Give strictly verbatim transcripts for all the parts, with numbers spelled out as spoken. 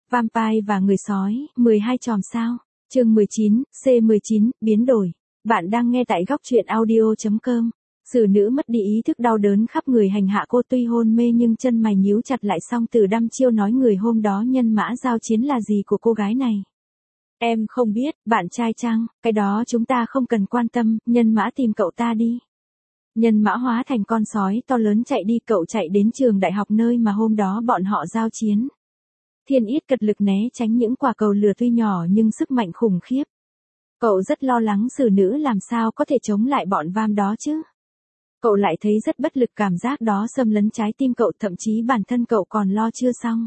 Vampire và người sói, mười hai chòm sao. Chương mười chín, C mười chín, biến đổi. Bạn đang nghe tại góc truyện audio chấm com. Xử nữ mất đi ý thức đau đớn khắp người hành hạ cô, tuy hôn mê nhưng chân mày nhíu chặt lại, xong từ đăm chiêu nói người hôm đó nhân mã giao chiến là gì của cô gái này. Em không biết, bạn trai chăng, cái đó chúng ta không cần quan tâm, nhân mã tìm cậu ta đi. Nhân mã hóa thành con sói to lớn chạy đi, cậu chạy đến trường đại học nơi mà hôm đó bọn họ giao chiến. Thiên Yết cật lực né tránh những quả cầu lửa tuy nhỏ nhưng sức mạnh khủng khiếp. Cậu rất lo lắng xử nữ làm sao có thể chống lại bọn vam đó chứ. Cậu lại thấy rất bất lực, cảm giác đó xâm lấn trái tim cậu, thậm chí bản thân cậu còn lo chưa xong.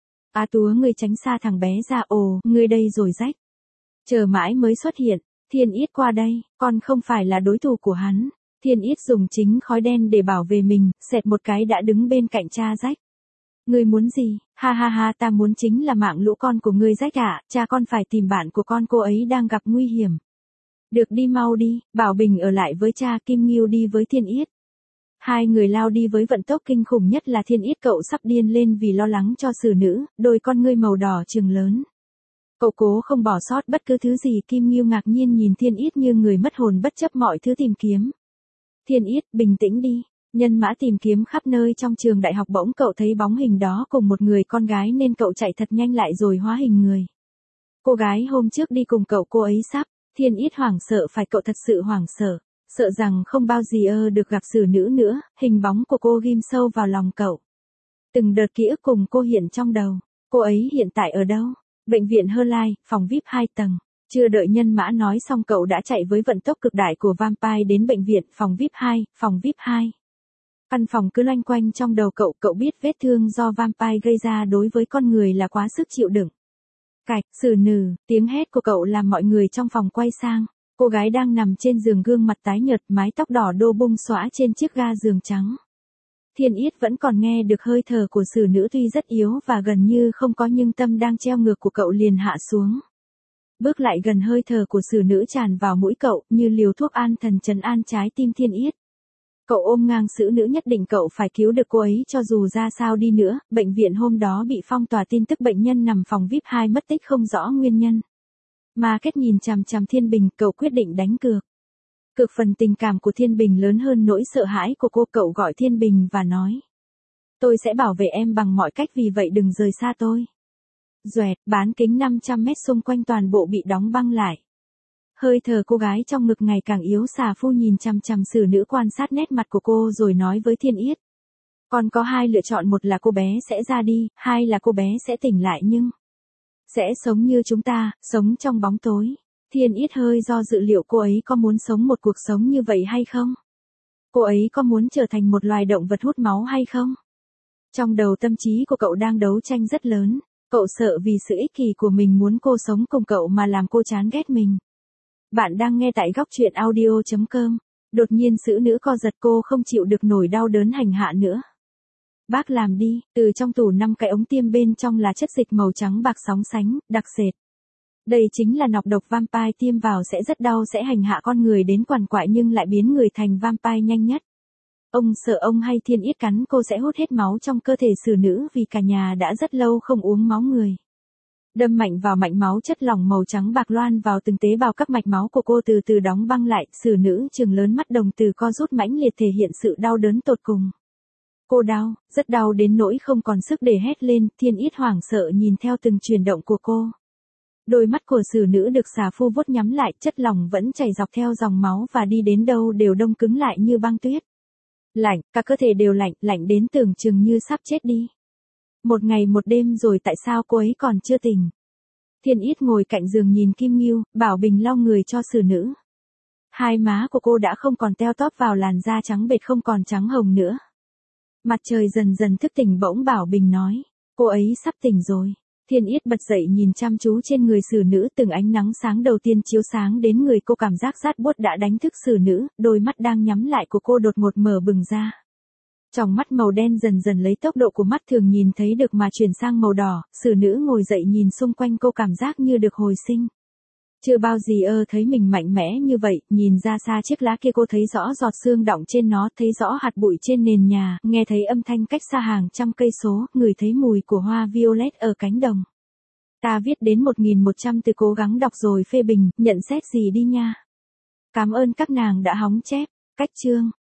Á Túa, ngươi tránh xa thằng bé ra, ồ, ngươi đây rồi rách. Chờ mãi mới xuất hiện, Thiên Yết qua đây, con không phải là đối thủ của hắn. Thiên Yết dùng chính khói đen để bảo vệ mình, xẹt một cái đã đứng bên cạnh cha rách. Ngươi muốn gì? Ha ha ha, ta muốn chính là mạng lũ con của ngươi rách ạ, cha con phải tìm bạn của con, cô ấy đang gặp nguy hiểm. Được, đi mau đi, Bảo Bình ở lại với cha, Kim Ngưu đi với Thiên Yết. Hai người lao đi với vận tốc kinh khủng, nhất là Thiên Yết, cậu sắp điên lên vì lo lắng cho xử nữ, đôi con ngươi màu đỏ trừng lớn. Cậu cố không bỏ sót bất cứ thứ gì. Kim Ngưu ngạc nhiên nhìn Thiên Yết như người mất hồn, bất chấp mọi thứ tìm kiếm. Thiên Yết, bình tĩnh đi. Nhân mã tìm kiếm khắp nơi trong trường đại học, bỗng cậu thấy bóng hình đó cùng một người con gái nên cậu chạy thật nhanh lại rồi hóa hình người. Cô gái hôm trước đi cùng cậu, cô ấy sắp. Thiên Yết hoảng sợ, phải, cậu thật sự hoảng sợ, sợ rằng không bao giờ được gặp xử nữ nữa. Hình bóng của cô ghim sâu vào lòng cậu. Từng đợt ký ức cùng cô hiện trong đầu. Cô ấy hiện tại ở đâu? Bệnh viện Herlight, phòng vi ai pi hai tầng. Chưa đợi nhân mã nói xong, cậu đã chạy với vận tốc cực đại của Vampire đến bệnh viện, phòng vi ai pi hai, phòng vi ai pi hai. Căn phòng cứ loanh quanh trong đầu cậu, cậu biết vết thương do Vampire gây ra đối với con người là quá sức chịu đựng. Cạch, xử nừ, tiếng hét của cậu làm mọi người trong phòng quay sang. Cô gái đang nằm trên giường, gương mặt tái nhợt, mái tóc đỏ đô bung xõa trên chiếc ga giường trắng. Thiên Yết vẫn còn nghe được hơi thở của xử nữ, tuy rất yếu và gần như không có, nhưng tâm đang treo ngược của cậu liền hạ xuống. Bước lại gần, hơi thở của xử nữ tràn vào mũi cậu như liều thuốc an thần trấn an trái tim Thiên Yết. Cậu ôm ngang xử nữ, nhất định cậu phải cứu được cô ấy cho dù ra sao đi nữa. Bệnh viện hôm đó bị phong tỏa, tin tức bệnh nhân nằm phòng vi ai pi hai mất tích không rõ nguyên nhân. Mà kết nhìn chằm chằm Thiên Bình, cậu quyết định đánh cược. Cực phần tình cảm của Thiên Bình lớn hơn nỗi sợ hãi của cô, cậu gọi Thiên Bình và nói. Tôi sẽ bảo vệ em bằng mọi cách, vì vậy đừng rời xa tôi. Doẹt, bán kính năm trăm mét xung quanh toàn bộ bị đóng băng lại. Hơi thở cô gái trong ngực ngày càng yếu, xà phu nhìn chằm chằm xử nữ, quan sát nét mặt của cô rồi nói với Thiên Yết. Còn có hai lựa chọn, một là cô bé sẽ ra đi, hai là cô bé sẽ tỉnh lại nhưng sẽ sống như chúng ta, sống trong bóng tối. Thiên Yết hơi do dự liệu cô ấy có muốn sống một cuộc sống như vậy hay không? Cô ấy có muốn trở thành một loài động vật hút máu hay không? Trong đầu tâm trí của cậu đang đấu tranh rất lớn. Cậu sợ vì sự ích kỷ của mình muốn cô sống cùng cậu mà làm cô chán ghét mình. Bạn đang nghe tại góc truyện audio chấm com. Đột nhiên xử nữ co giật, cô không chịu được nổi đau đớn hành hạ nữa. Bác làm đi, từ trong tủ năm cái ống tiêm, bên trong là chất dịch màu trắng bạc sóng sánh, đặc sệt. Đây chính là nọc độc Vampire, tiêm vào sẽ rất đau, sẽ hành hạ con người đến quằn quại nhưng lại biến người thành Vampire nhanh nhất. Ông sợ ông hay Thiên Yết cắn cô sẽ hút hết máu trong cơ thể xử nữ, vì cả nhà đã rất lâu không uống máu người. Đâm mạnh vào mạch máu, chất lỏng màu trắng bạc loan vào từng tế bào các mạch máu của cô, từ từ đóng băng lại. Xử nữ trừng lớn mắt, đồng từ co rút mãnh liệt, thể hiện sự đau đớn tột cùng. Cô đau, rất đau đến nỗi không còn sức để hét lên. Thiên Yết hoảng sợ nhìn theo từng chuyển động của cô. Đôi mắt của xử nữ được xà phu vuốt nhắm lại, chất lỏng vẫn chảy dọc theo dòng máu và đi đến đâu đều đông cứng lại như băng tuyết. Lạnh, cả cơ thể đều lạnh, lạnh đến tưởng chừng như sắp chết đi. Một ngày một đêm rồi, tại sao cô ấy còn chưa tỉnh? Thiên Yết ngồi cạnh giường nhìn Kim Ngưu, Bảo Bình lau người cho xử nữ. Hai má của cô đã không còn teo tóp vào làn da trắng bệch, không còn trắng hồng nữa. Mặt trời dần dần thức tỉnh, bỗng Bảo Bình nói. Cô ấy sắp tỉnh rồi. Thiên Yết bật dậy nhìn chăm chú trên người xử nữ, từng ánh nắng sáng đầu tiên chiếu sáng đến người cô, cảm giác rát buốt đã đánh thức xử nữ, đôi mắt đang nhắm lại của cô đột ngột mở bừng ra. Tròng mắt màu đen dần dần lấy tốc độ của mắt thường nhìn thấy được mà chuyển sang màu đỏ, xử nữ ngồi dậy nhìn xung quanh cô, cảm giác như được hồi sinh. Chưa bao giờ thấy mình mạnh mẽ như vậy, nhìn ra xa chiếc lá kia cô thấy rõ giọt sương đọng trên nó, thấy rõ hạt bụi trên nền nhà, nghe thấy âm thanh cách xa hàng trăm cây số, ngửi thấy mùi của hoa violet ở cánh đồng. Ta viết đến một nghìn một trăm từ cố gắng đọc rồi phê bình, nhận xét gì đi nha. Cảm ơn các nàng đã hóng chép. Cách chương.